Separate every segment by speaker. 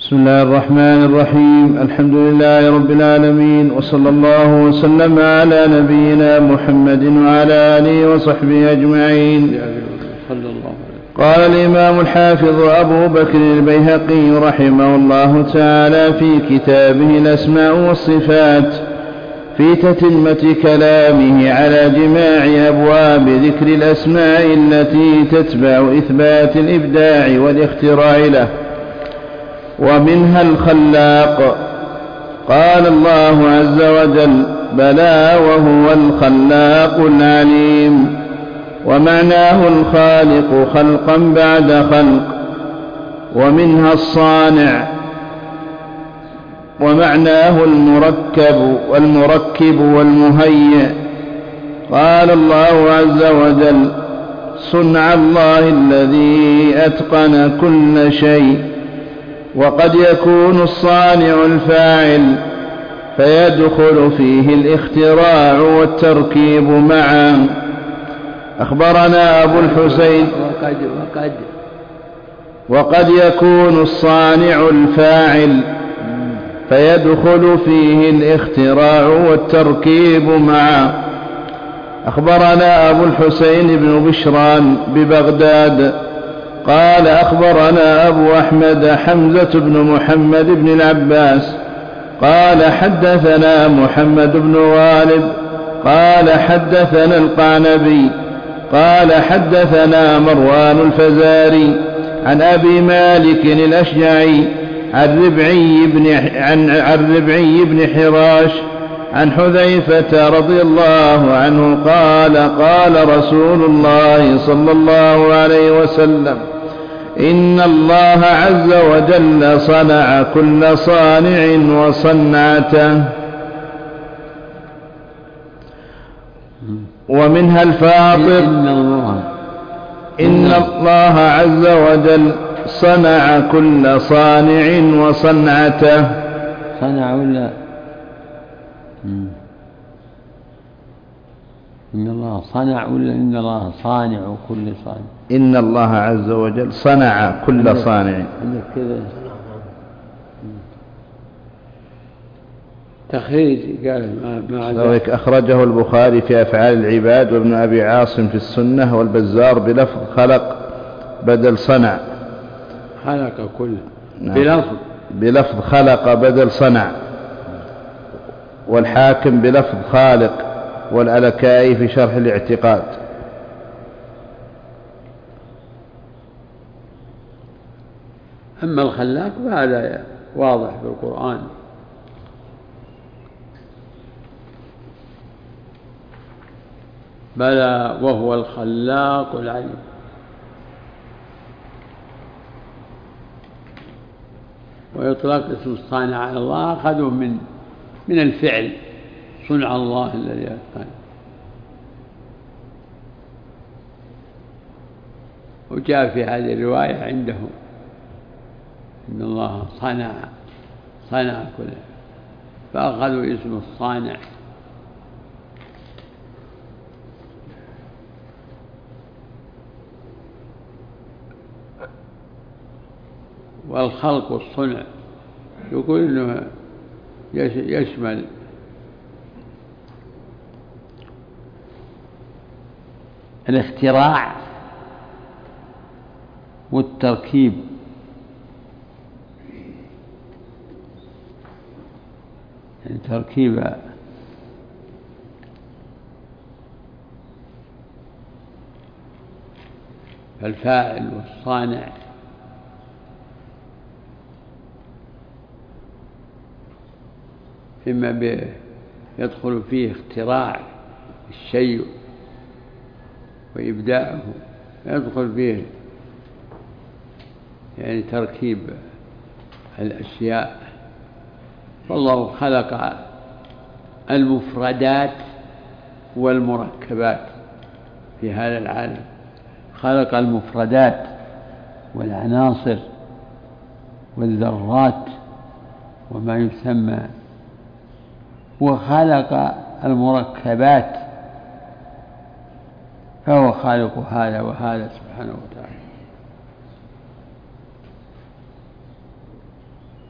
Speaker 1: بسم الله الرحمن الرحيم. الحمد لله رب العالمين، وصلى الله وسلم على نبينا محمد وعلى آله وصحبه أجمعين. قال الإمام الحافظ أبو بكر البيهقي رحمه الله تعالى في كتابه الأسماء والصفات في تتمة كلامه على جماع أبواب ذكر الأسماء التي تتبع إثبات الإبداع والاختراع له، ومنها الخلاق. قال الله عز وجل: بلى وهو الخلاق العليم. ومعناه الخالق خلقا بعد خلق. ومنها الصانع، ومعناه المركب والمهيئ. قال الله عز وجل: صنع الله الذي أتقن كل شيء. وقد يكون الصانع الفاعل فيدخل فيه الاختراع والتركيب معا. أخبرنا أبو الحسين وقد يكون الصانع الفاعل فيدخل فيه الاختراع والتركيب معا. أخبرنا أبو الحسين بن بشران ببغداد قال: أخبرنا أبو أحمد حمزة بن محمد بن العباس قال: حدثنا محمد بن غالب قال: حدثنا القعنبي قال: حدثنا مروان الفزاري عن أبي مالك الأشجعي عن ربعي بن حراش عن حذيفة رضي الله عنه قال: قال رسول الله صلى الله عليه وسلم: إن الله عز وجل صنع كل صانع وصنعته. ومنها الفاطر. إن الله عز وجل صنع كل صانع وصنعته.
Speaker 2: صنع ولا إن الله صنع ولا إن الله صانع كل صانع؟
Speaker 1: إن الله عز وجل صنع كل صانع.
Speaker 2: تخريج قال ما
Speaker 1: أخرجه البخاري في أفعال العباد، وابن أبي عاصم في السنة، والبزار بلفظ خلق بدل صنع.
Speaker 2: خلق كل نعم.
Speaker 1: بلفظ خلق بدل صنع. والحاكم بلفظ خالق، والألكائي في شرح الاعتقاد.
Speaker 2: أما الخلاق فهذا واضح في القرآن: بلى وهو الخلاق العليم. ويطلق اسم الصانع على الله أخذوا من الفعل، صنع الله الذي أتقن. وجاء في هذه الرواية عندهم إن الله صنع كله، فأخذوا اسم الصانع. والخلق والصنع يقول إنه يشمل
Speaker 3: الاختراع والتركيب. يعني تركيب
Speaker 2: الفاعل والصانع إما يدخل فيه اختراع الشيء وإبداعه، يدخل فيه يعني تركيب الأشياء. فالله خلق المفردات والمركبات في هذا العالم، خلق المفردات والعناصر والذرات وما يسمى، وخلق المركبات، فهو خالق هذا وهذا سبحانه وتعالى.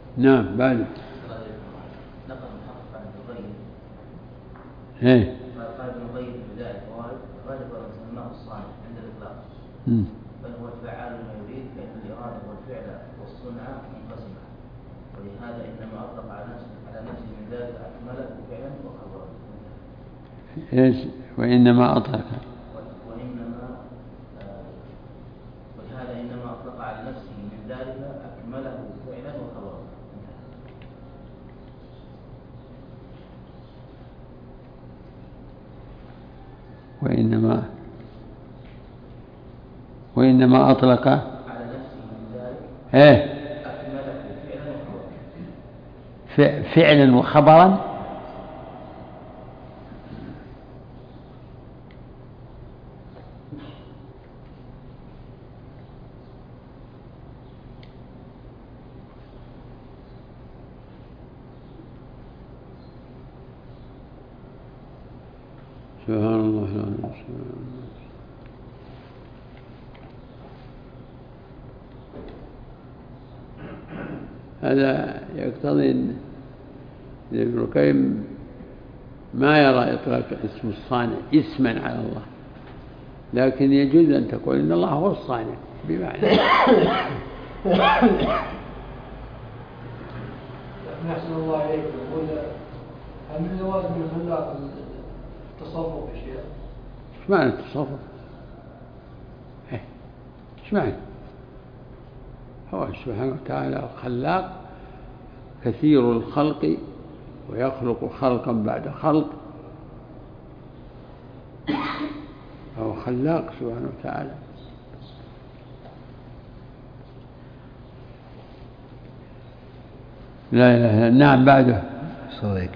Speaker 2: نعم بعد
Speaker 4: نقل محقق عن الغيب.
Speaker 2: ايه
Speaker 4: قال ابن القيم في ذلك غالبا الماء الصانع عند الاطلاق بل هو الفعال ما يريد فان الاراده والفعل والصنع منقسمه، ولهذا انما اطلق على نفسه من ذلك اكمله فعلا وخبرا.
Speaker 2: ايش وانما اطلق
Speaker 4: ولهذا انما اطلق على نفسه من ذلك اكمله فعلا وخبرا.
Speaker 2: وإنما أطلق
Speaker 4: على نفسه من ذلك أكمله
Speaker 2: فعلا وخبرا. سبحان الله. هذا يقتضي أن ابن القيم ما يرى إطلاق اسم الصانع اسما على الله، لكن يجوز أن تقول إن الله هو الصانع بمعنى
Speaker 5: أحسن الله عليك. يقول هل من لوازم الخلاق التصرف يا شيخ؟
Speaker 2: ايش معنى التصرف؟ ايش معنى؟ هو سبحانه وتعالى خلاق كثير الخلق ويخلق خلقا بعد خلق، فهو خلاق سبحانه وتعالى. لا إله إلا. نعم بعده
Speaker 1: صديق.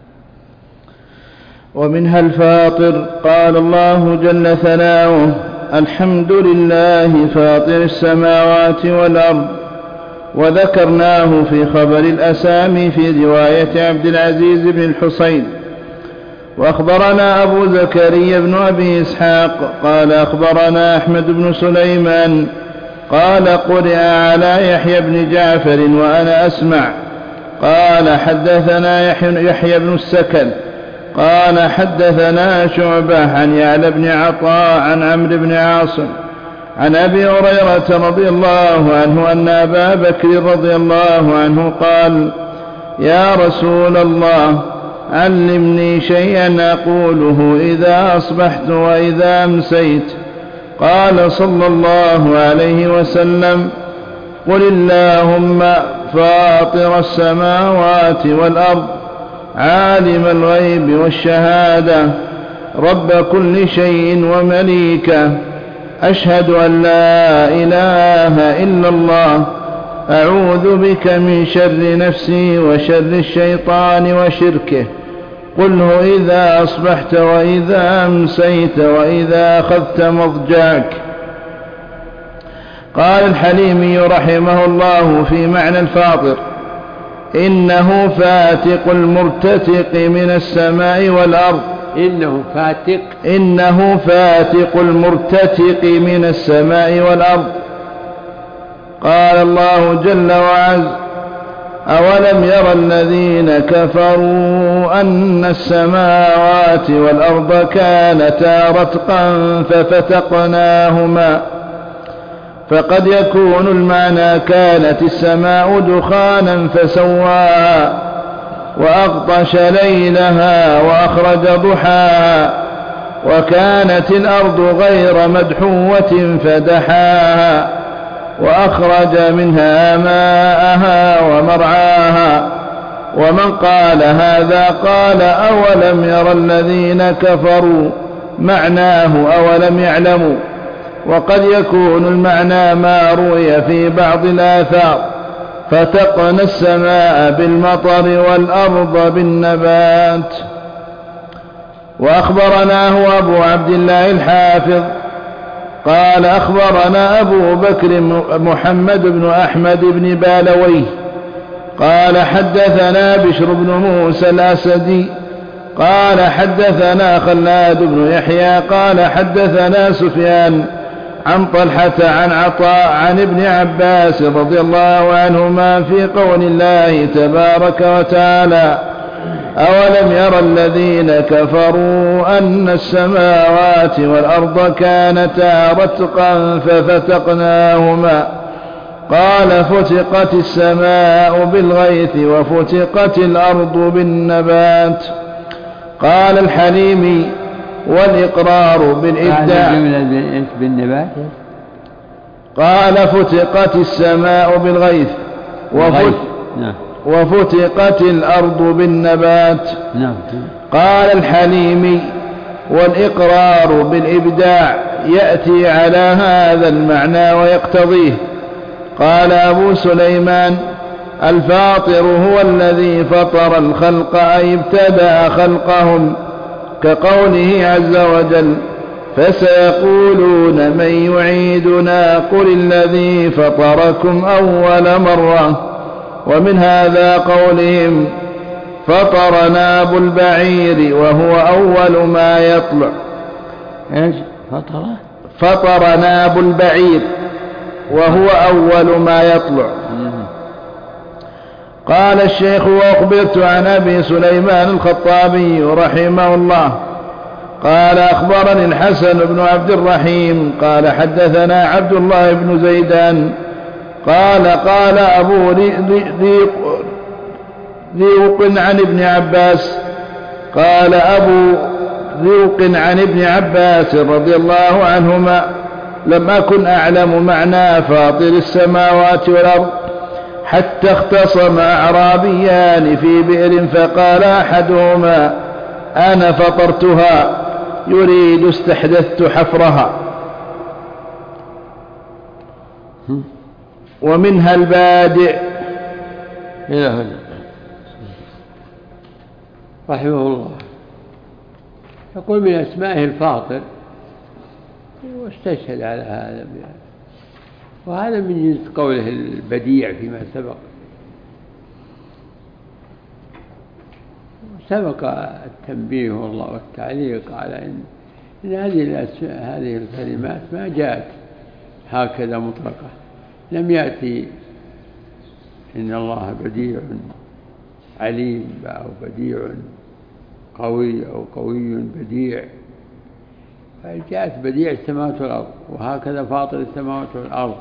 Speaker 1: ومنها الفاطر. قال الله جل ثناؤه: الحمد لله فاطر السماوات والأرض. وذكرناه في خبر الأسامي في رواية عبد العزيز بن الحصين. وأخبرنا أبو زكريا بن أبي إسحاق قال أخبرنا أحمد بن سليمان قال قرئ على يحيى بن جعفر وأنا أسمع قال حدثنا يحيى بن السكن قال حدثنا شعبة عن يعلى بن عطاء عن عمرو بن عاصم عن أبي هريرة رضي الله عنه أن أبا بكر رضي الله عنه قال: يا رسول الله، علمني شيئا أقوله إذا أصبحت وإذا أمسيت. قال صلى الله عليه وسلم: قل اللهم فاطر السماوات والأرض عالم الغيب والشهادة رب كل شيء ومليكه، أشهد أن لا إله إلا الله، أعوذ بك من شر نفسي وشر الشيطان وشركه، قله إذا أصبحت وإذا أمسيت وإذا أخذت مضجعك. قال الحليمي رحمه الله في معنى الفاطر: إنه فاتق المرتتق من السماء والأرض. إنه فاتق المرتتق من السماء والأرض. قال الله جل وعز: أولم يرى الذين كفروا أن السماوات والأرض كانتا رتقا ففتقناهما. فقد يكون المعنى: كانت السماء دخانا فسواها وأغطش ليلها وأخرج ضحاها، وكانت الأرض غير مدحوة فدحاها وأخرج منها ماءها ومرعاها. ومن قال هذا قال: أولم يرى الذين كفروا، معناه أولم يعلموا. وقد يكون المعنى ما روي في بعض الآثار: فتقنا السماء بالمطر والأرض بالنبات. وأخبرناه أبو عبد الله الحافظ قال أخبرنا أبو بكر محمد بن أحمد بن بالويه قال حدثنا بشر بن موسى الأسدي قال حدثنا خلاد بن يحيى قال حدثنا سفيان عن طلحة عن عطاء عن ابن عباس رضي الله عنهما في قول الله تبارك وتعالى: أولم ير الذين كفروا أن السماوات والأرض كانتا رتقا ففتقناهما. قال: فتقت السماء بالغيث وفتقت الأرض بالنبات. قال الحليمي: والإقرار بالإبداع.
Speaker 2: بالنبات.
Speaker 1: قال: فتقت السماء بالغيث وفتقت الأرض بالنبات. قال الحليمي: والإقرار بالإبداع يأتي على هذا المعنى ويقتضيه. قال أبو سليمان: الفاطر هو الذي فطر الخلق أي ابتدأ خلقهم، كقوله عز وجل: فسيقولون من يعيدنا قل الذي فطركم أول مرة. ومن هذا قولهم: فطر ناب البعير وهو أول ما يطلع. فطر ناب البعير وهو أول ما يطلع. قال الشيخ: وأخبرت عن أبي سليمان الخطابي رحمه الله قال: أخبرني الحسن بن عبد الرحيم قال: حدثنا عبد الله بن زيدان قال: قال أبو ذيوق عن ابن عباس قال أبو ذيوق عن ابن عباس رضي الله عنهما: لم أكن أعلم معنى فاطر السماوات والأرض حتى اختصم أعرابيان في بئر، فقال أحدهما: أنا فطرتها، يريد استحدثت حفرها. ومنها البادئ.
Speaker 2: رحمه الله يقول: من أسمائه الفاطر، واستشهد على هذا، وهذا من جنس قوله البديع فيما سبق التنبيه والتعليق على إن هذه الكلمات ما جاءت هكذا مطلقة. لم يأتي إن الله بديع عليم أو بديع قوي أو قوي بديع، فجاءت بديع السماوات والأرض، وهكذا فاطر السماوات والأرض.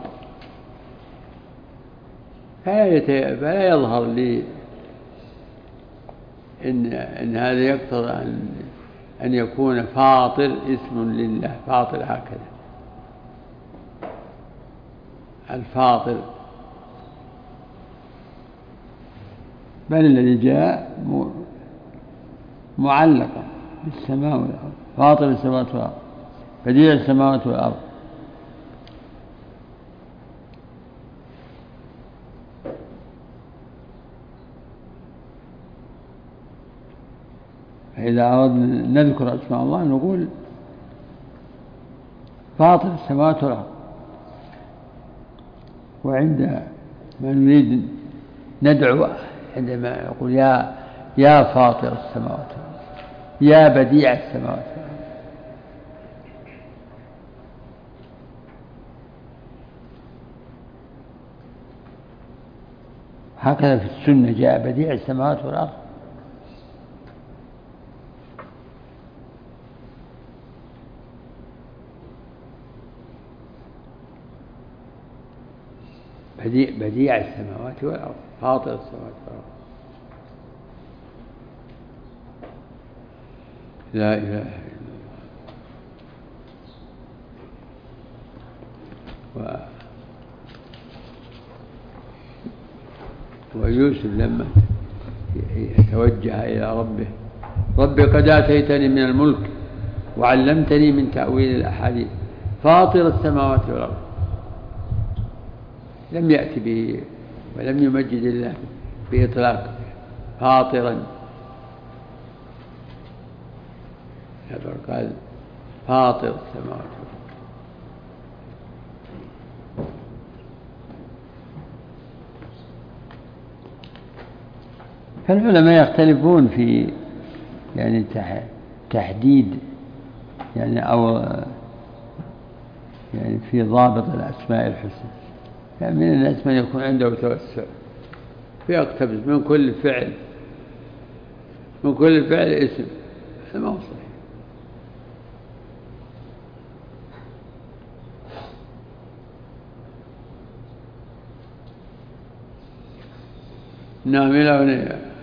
Speaker 2: فلا يظهر لي إن هذا يقتضي أن يكون فاطر اسم لله، فاطر هكذا. الفاطر بل الذي جاء معلقا بالسماء والأرض، فاطر السماوات والأرض، بديع السماوات والأرض. فإذا أردنا نذكر أسماء الله نقول فاطر السماوات والأرض، وعند ما نريد ندعو عندما يقول يا فاطر السماوات والأرض، يا بديع السماوات والأرض. هكذا في السنة جاء بديع السماوات والأرض. بديع السماوات والأرض، فاطر السماوات والأرض. لا إله إلا الله. ويوسف لما توجه إلى ربه: رب قد آتيتني من الملك وعلمتني من تأويل الأحاديث فاطر السماوات والأرض، لم يأتي به ولم يمجد الله بإطلاق فاطرا، قال فاطر السماوات والأرض. فالعلماء يختلفون في يعني تحديد يعني أو يعني في ضابط الأسماء الحسنى. يعني من الناس من يكون عنده توسع فيقتبس من كل فعل اسم، هذا ما هو صحيح. نعم إلى هنا.